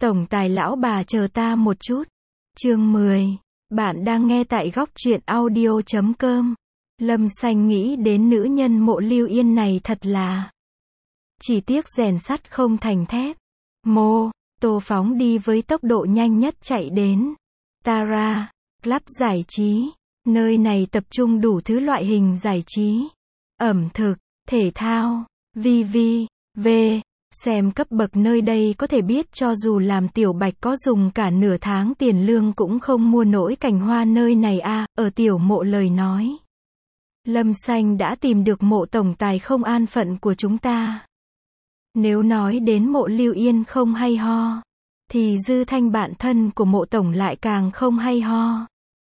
Tổng tài lão bà chờ ta một chút. Chương 10. Bạn đang nghe tại góc truyện audio.com. Lâm Xanh nghĩ đến nữ nhân Mộ Lưu Yên này thật là chỉ tiếc rèn sắt không thành thép. Tô phóng đi với tốc độ nhanh nhất chạy đến Tara Club giải trí. Nơi này tập trung đủ thứ loại hình giải trí, ẩm thực, thể thao, v.v.v. Xem cấp bậc nơi đây có thể biết cho dù làm tiểu bạch có dùng cả nửa tháng tiền lương cũng không mua nổi cành hoa nơi này a. Ở tiểu Mộ lời nói, Lâm Xanh đã tìm được Mộ tổng tài không an phận của chúng ta. Nếu nói đến Mộ Lưu Yên không hay ho, thì Dư Thanh bạn thân của Mộ tổng lại càng không hay ho.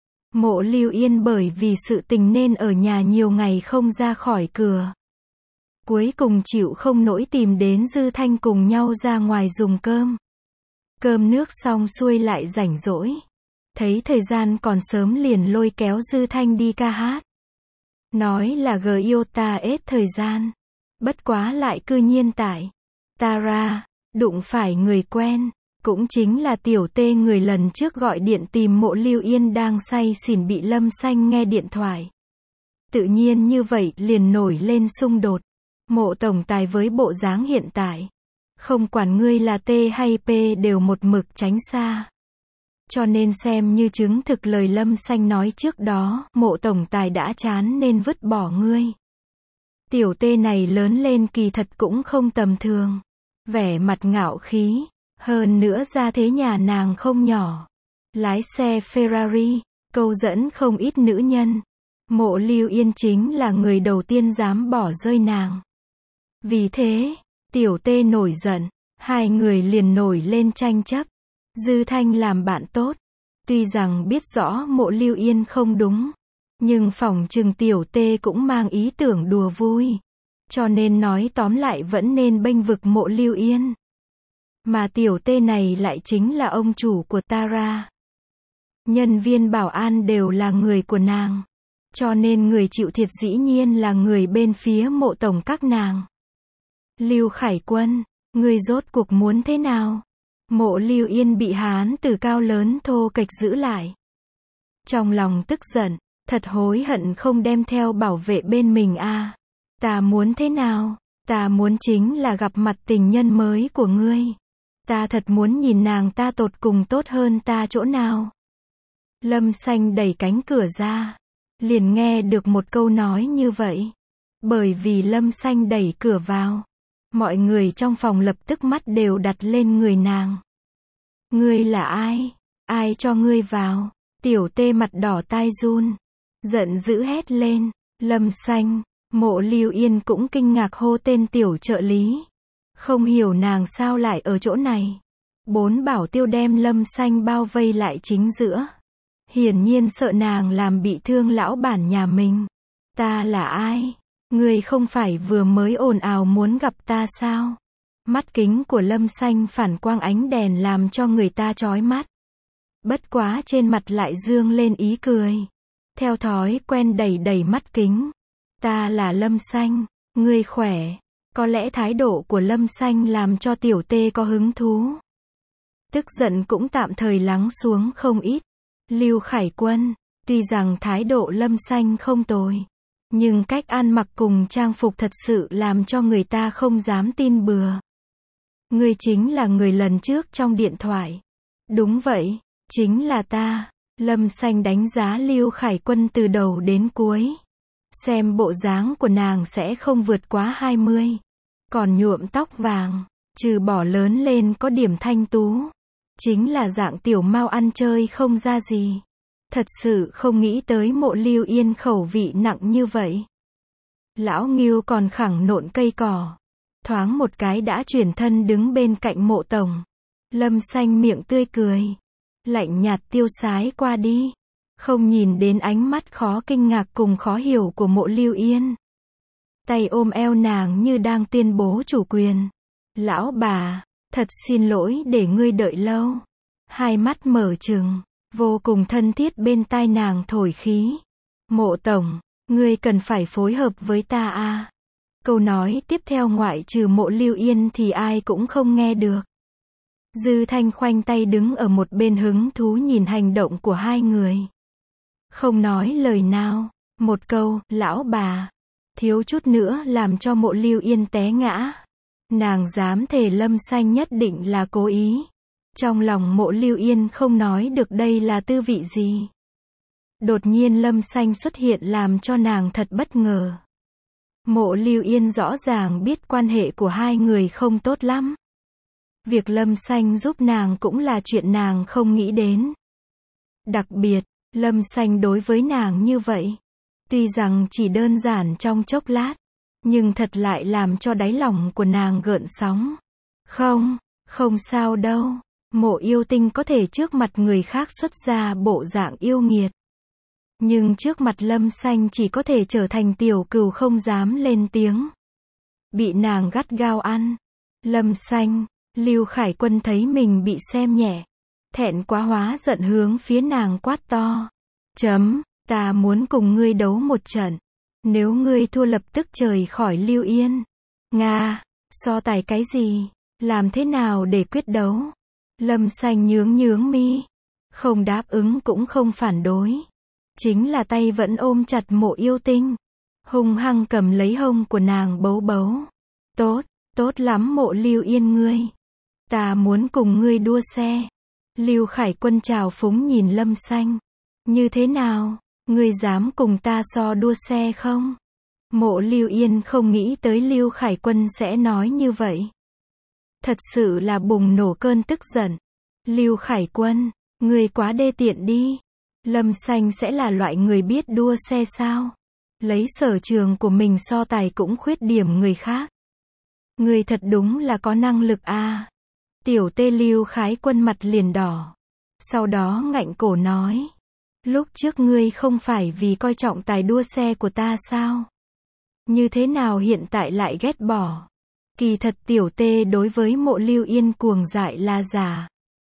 Mộ Lưu Yên bởi vì sự tình nên ở nhà nhiều ngày không ra khỏi cửa. Cuối cùng chịu không nổi tìm đến Dư Thanh cùng nhau ra ngoài dùng cơm. Cơm nước xong xuôi lại rảnh rỗi. Thấy thời gian còn sớm liền lôi kéo Dư Thanh đi ca hát. Nói là Giota hết thời gian. Bất quá lại cư nhiên tại Tara, đụng phải người quen. Cũng chính là tiểu tê người lần trước gọi điện tìm Mộ Lưu Yên đang say xỉn bị Lâm Xanh nghe điện thoại. Tự nhiên như vậy liền nổi lên xung đột. Mộ tổng tài với bộ dáng hiện tại, không quản ngươi là T hay P đều một mực tránh xa. Cho nên xem như chứng thực lời Lâm Xanh nói trước đó, Mộ tổng tài đã chán nên vứt bỏ ngươi. Tiểu tê này lớn lên kỳ thật cũng không tầm thường. Vẻ mặt ngạo khí, hơn nữa ra thế nhà nàng không nhỏ. Lái xe Ferrari, câu dẫn không ít nữ nhân. Mộ Lưu Yên chính là người đầu tiên dám bỏ rơi nàng. Vì thế, tiểu tê nổi giận, hai người liền nổi lên tranh chấp. Dư Thanh làm bạn tốt, tuy rằng biết rõ Mộ Lưu Yên không đúng, nhưng phỏng chừng tiểu tê cũng mang ý tưởng đùa vui. Cho nên nói tóm lại vẫn nên bênh vực Mộ Lưu Yên. Mà tiểu tê này lại chính là ông chủ của Tara. Nhân viên bảo an đều là người của nàng. Cho nên người chịu thiệt dĩ nhiên là người bên phía Mộ tổng các nàng. Lưu Khải Quân, ngươi rốt cuộc muốn thế nào? Mộ Lưu Yên bị hán từ cao lớn thô kệch giữ lại. Trong lòng tức giận, thật hối hận không đem theo bảo vệ bên mình a. Ta muốn thế nào? Ta muốn chính là gặp mặt tình nhân mới của ngươi. Ta thật muốn nhìn nàng ta tột cùng tốt hơn ta chỗ nào. Lâm Xanh đẩy cánh cửa ra, liền nghe được một câu nói như vậy. Bởi vì Lâm Xanh đẩy cửa vào, mọi người trong phòng lập tức mắt đều đặt lên người nàng. Ngươi là ai? Ai cho ngươi vào? Tiểu tê mặt đỏ tai run, giận dữ hét lên. Lâm Xanh. Mộ Lưu Yên cũng kinh ngạc hô tên tiểu trợ lý. Không hiểu nàng sao lại ở chỗ này. 4 bảo tiêu đem Lâm Xanh bao vây lại chính giữa. Hiển nhiên sợ nàng làm bị thương lão bản nhà mình. Ta là ai? Ngươi không phải vừa mới ồn ào muốn gặp ta sao? Mắt kính của Lâm Xanh phản quang ánh đèn làm cho người ta chói mắt. Bất quá trên mặt lại dương lên ý cười. Theo thói quen đẩy mắt kính. Ta là Lâm Xanh, ngươi khỏe. Có lẽ thái độ của Lâm Xanh làm cho tiểu tê có hứng thú. Tức giận cũng tạm thời lắng xuống không ít. Lưu Khải Quân, tuy rằng thái độ Lâm Xanh không tồi, nhưng cách ăn mặc cùng trang phục thật sự làm cho người ta không dám tin bừa. Ngươi chính là người lần trước trong điện thoại. Đúng vậy, chính là ta. Lâm Xanh đánh giá Lưu Khải Quân từ đầu đến cuối. Xem bộ dáng của nàng sẽ không vượt quá 20. Còn nhuộm tóc vàng, trừ bỏ lớn lên có điểm thanh tú. Chính là dạng tiểu mao ăn chơi không ra gì. Thật sự không nghĩ tới Mộ Lưu Yên khẩu vị nặng như vậy. Lão Ngưu còn khẳng nộn cây cỏ. Thoáng một cái đã chuyển thân đứng bên cạnh Mộ tổng. Lâm Xanh miệng tươi cười. Lạnh nhạt tiêu sái qua đi. Không nhìn đến ánh mắt khó kinh ngạc cùng khó hiểu của Mộ Lưu Yên. Tay ôm eo nàng như đang tuyên bố chủ quyền. Lão bà, thật xin lỗi để ngươi đợi lâu. Hai mắt mở trừng, vô cùng thân thiết bên tai nàng thổi khí. Mộ tổng, ngươi cần phải phối hợp với ta a. Câu nói tiếp theo ngoại trừ Mộ Lưu Yên thì ai cũng không nghe được. Dư Thanh khoanh tay đứng ở một bên hứng thú nhìn hành động của hai người. Không nói lời nào, một câu, lão bà, thiếu chút nữa làm cho Mộ Lưu Yên té ngã. Nàng dám thề Lâm Xanh nhất định là cố ý. Trong lòng Mộ Lưu Yên không nói được đây là tư vị gì. Đột nhiên Lâm Xanh xuất hiện làm cho nàng thật bất ngờ. Mộ Lưu Yên rõ ràng biết quan hệ của hai người không tốt lắm. Việc Lâm Xanh giúp nàng cũng là chuyện nàng không nghĩ đến. Đặc biệt, Lâm Xanh đối với nàng như vậy. Tuy rằng chỉ đơn giản trong chốc lát, nhưng thật lại làm cho đáy lòng của nàng gợn sóng. Không sao đâu. Mộ yêu tinh có thể trước mặt người khác xuất ra bộ dạng yêu nghiệt. Nhưng trước mặt Lâm Xanh chỉ có thể trở thành tiểu cừu không dám lên tiếng. Bị nàng gắt gao ăn. Lâm Xanh, Lưu Khải Quân thấy mình bị xem nhẹ. Thẹn quá hóa giận hướng phía nàng quát to. Ta muốn cùng ngươi đấu một trận. Nếu ngươi thua lập tức rời khỏi Lưu Yên. Nga, so tài cái gì? Làm thế nào để quyết đấu? Lâm Xanh nhướng mi. Không đáp ứng cũng không phản đối. Chính là tay vẫn ôm chặt Mộ yêu tinh. Hung hăng cầm lấy hông của nàng bấu bấu. Tốt lắm Mộ Lưu Yên ngươi. Ta muốn cùng ngươi đua xe. Lưu Khải Quân trào phúng nhìn Lâm Xanh. Như thế nào? Ngươi dám cùng ta so đua xe không? Mộ Lưu Yên không nghĩ tới Lưu Khải Quân sẽ nói như vậy. Thật sự là bùng nổ cơn tức giận. Lưu Khải Quân, ngươi quá đê tiện đi. Lâm Xanh sẽ là loại người biết đua xe sao? Lấy sở trường của mình so tài cũng khuyết điểm người khác. Ngươi thật đúng là có năng lực a. Tiểu tê Lưu Khải Quân mặt liền đỏ. Sau đó ngạnh cổ nói. Lúc trước ngươi không phải vì coi trọng tài đua xe của ta sao? Như thế nào hiện tại lại ghét bỏ? Kỳ thật tiểu tê đối với Mộ Lưu Yên cuồng dại là giả.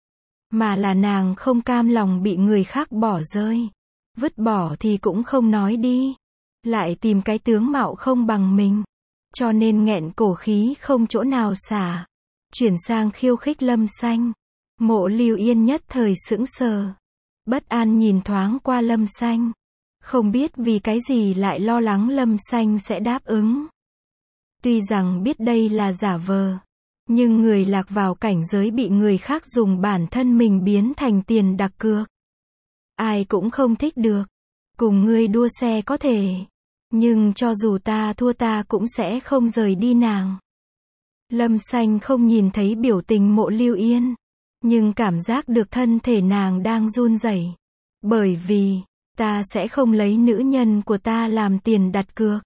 Mà là nàng không cam lòng bị người khác bỏ rơi. Vứt bỏ thì cũng không nói đi. Lại tìm cái tướng mạo không bằng mình. Cho nên nghẹn cổ khí không chỗ nào xả. Chuyển sang khiêu khích Lâm Xanh. Mộ Lưu Yên nhất thời sững sờ. Bất an nhìn thoáng qua Lâm Xanh. Không biết vì cái gì lại lo lắng Lâm Xanh sẽ đáp ứng. Tuy rằng biết đây là giả vờ. Nhưng người lạc vào cảnh giới bị người khác dùng bản thân mình biến thành tiền đặt cược. Ai cũng không thích được. Cùng ngươi đua xe có thể. Nhưng cho dù ta thua ta cũng sẽ không rời đi nàng. Lâm Xanh không nhìn thấy biểu tình Mộ Lưu Yên. Nhưng cảm giác được thân thể nàng đang run rẩy. Bởi vì, ta sẽ không lấy nữ nhân của ta làm tiền đặt cược.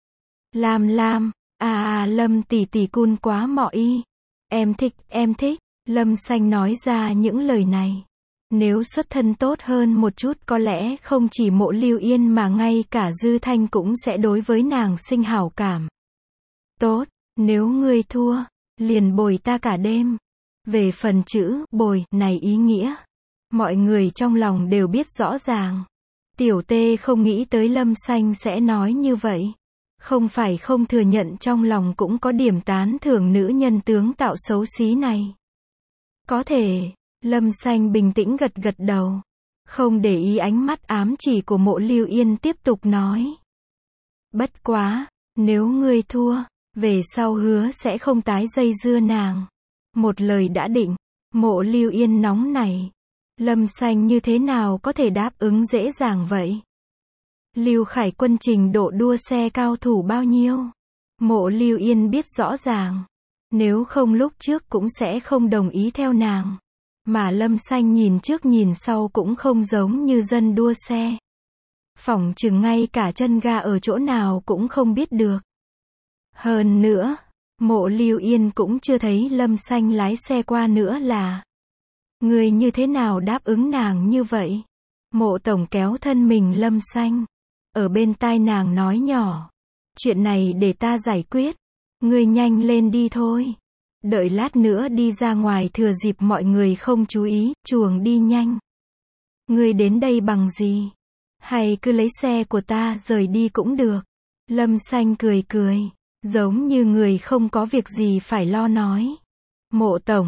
Lâm tỷ tỷ cun quá mọ y. Em thích. Lâm Xanh nói ra những lời này. Nếu xuất thân tốt hơn một chút có lẽ không chỉ Mộ Lưu Yên mà ngay cả Dư Thanh cũng sẽ đối với nàng sinh hảo cảm. Tốt, nếu ngươi thua, liền bồi ta cả đêm. Về phần chữ bồi này ý nghĩa, mọi người trong lòng đều biết rõ ràng. Tiểu tê không nghĩ tới Lâm Xanh sẽ nói như vậy. Không phải không thừa nhận trong lòng cũng có điểm tán thưởng nữ nhân tướng tạo xấu xí này. Có thể, Lâm Xanh bình tĩnh gật gật đầu. Không để ý ánh mắt ám chỉ của Mộ Lưu Yên tiếp tục nói. Bất quá, nếu ngươi thua, về sau hứa sẽ không tái dây dưa nàng. Một lời đã định. Mộ Lưu Yên nóng nảy. Lâm Xanh như thế nào có thể đáp ứng dễ dàng vậy? Lưu Khải Quân trình độ đua xe cao thủ bao nhiêu? Mộ Lưu Yên biết rõ ràng. Nếu không lúc trước cũng sẽ không đồng ý theo nàng. Mà Lâm Xanh nhìn trước nhìn sau cũng không giống như dân đua xe. Phỏng chừng ngay cả chân ga ở chỗ nào cũng không biết được. Hơn nữa, Mộ Lưu Yên cũng chưa thấy Lâm Xanh lái xe qua nữa là. Người như thế nào đáp ứng nàng như vậy? Mộ tổng kéo thân mình Lâm Xanh. Ở bên tai nàng nói nhỏ. Chuyện này để ta giải quyết. Ngươi nhanh lên đi thôi. Đợi lát nữa đi ra ngoài thừa dịp mọi người không chú ý, chuồng đi nhanh. Ngươi đến đây bằng gì? Hay cứ lấy xe của ta rời đi cũng được. Lâm Xanh cười, giống như người không có việc gì phải lo nói. Mộ tổng,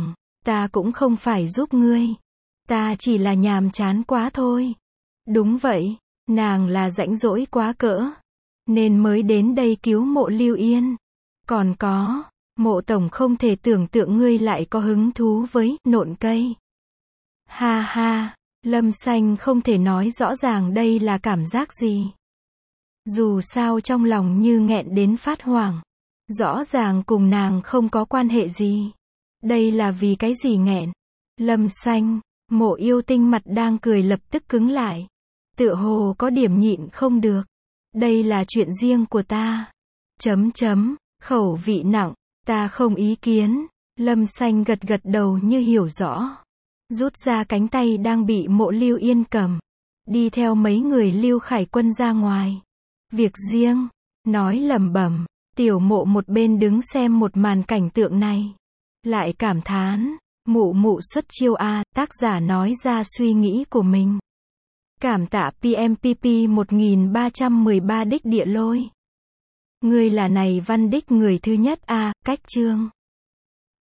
Ta cũng không phải giúp ngươi. Ta chỉ là nhàm chán quá thôi. Đúng vậy, nàng là rãnh rỗi quá cỡ. Nên mới đến đây cứu Mộ Lưu Yên. Còn có, Mộ tổng không thể tưởng tượng ngươi lại có hứng thú với nộn cây. Ha ha, Lâm Xanh không thể nói rõ ràng đây là cảm giác gì. Dù sao trong lòng như nghẹn đến phát hoảng. Rõ ràng cùng nàng không có quan hệ gì. Đây là vì cái gì nghẹn? Lâm Xanh, Mộ Yêu Tinh mặt đang cười lập tức cứng lại. Tựa hồ có điểm nhịn không được. Đây là chuyện riêng của ta. Khẩu vị nặng, ta không ý kiến. Lâm Xanh gật gật đầu như hiểu rõ. Rút ra cánh tay đang bị Mộ Lưu Yên cầm. Đi theo mấy người Lưu Khải Quân ra ngoài. Việc riêng, nói lẩm bẩm. Tiểu Mộ một bên đứng xem một màn cảnh tượng này. Lại cảm thán, mụ mụ xuất chiêu a, tác giả nói ra suy nghĩ của mình. Cảm tạ PMPP 1313 đích địa lôi. Ngươi là này văn đích người thứ nhất a, cách chương.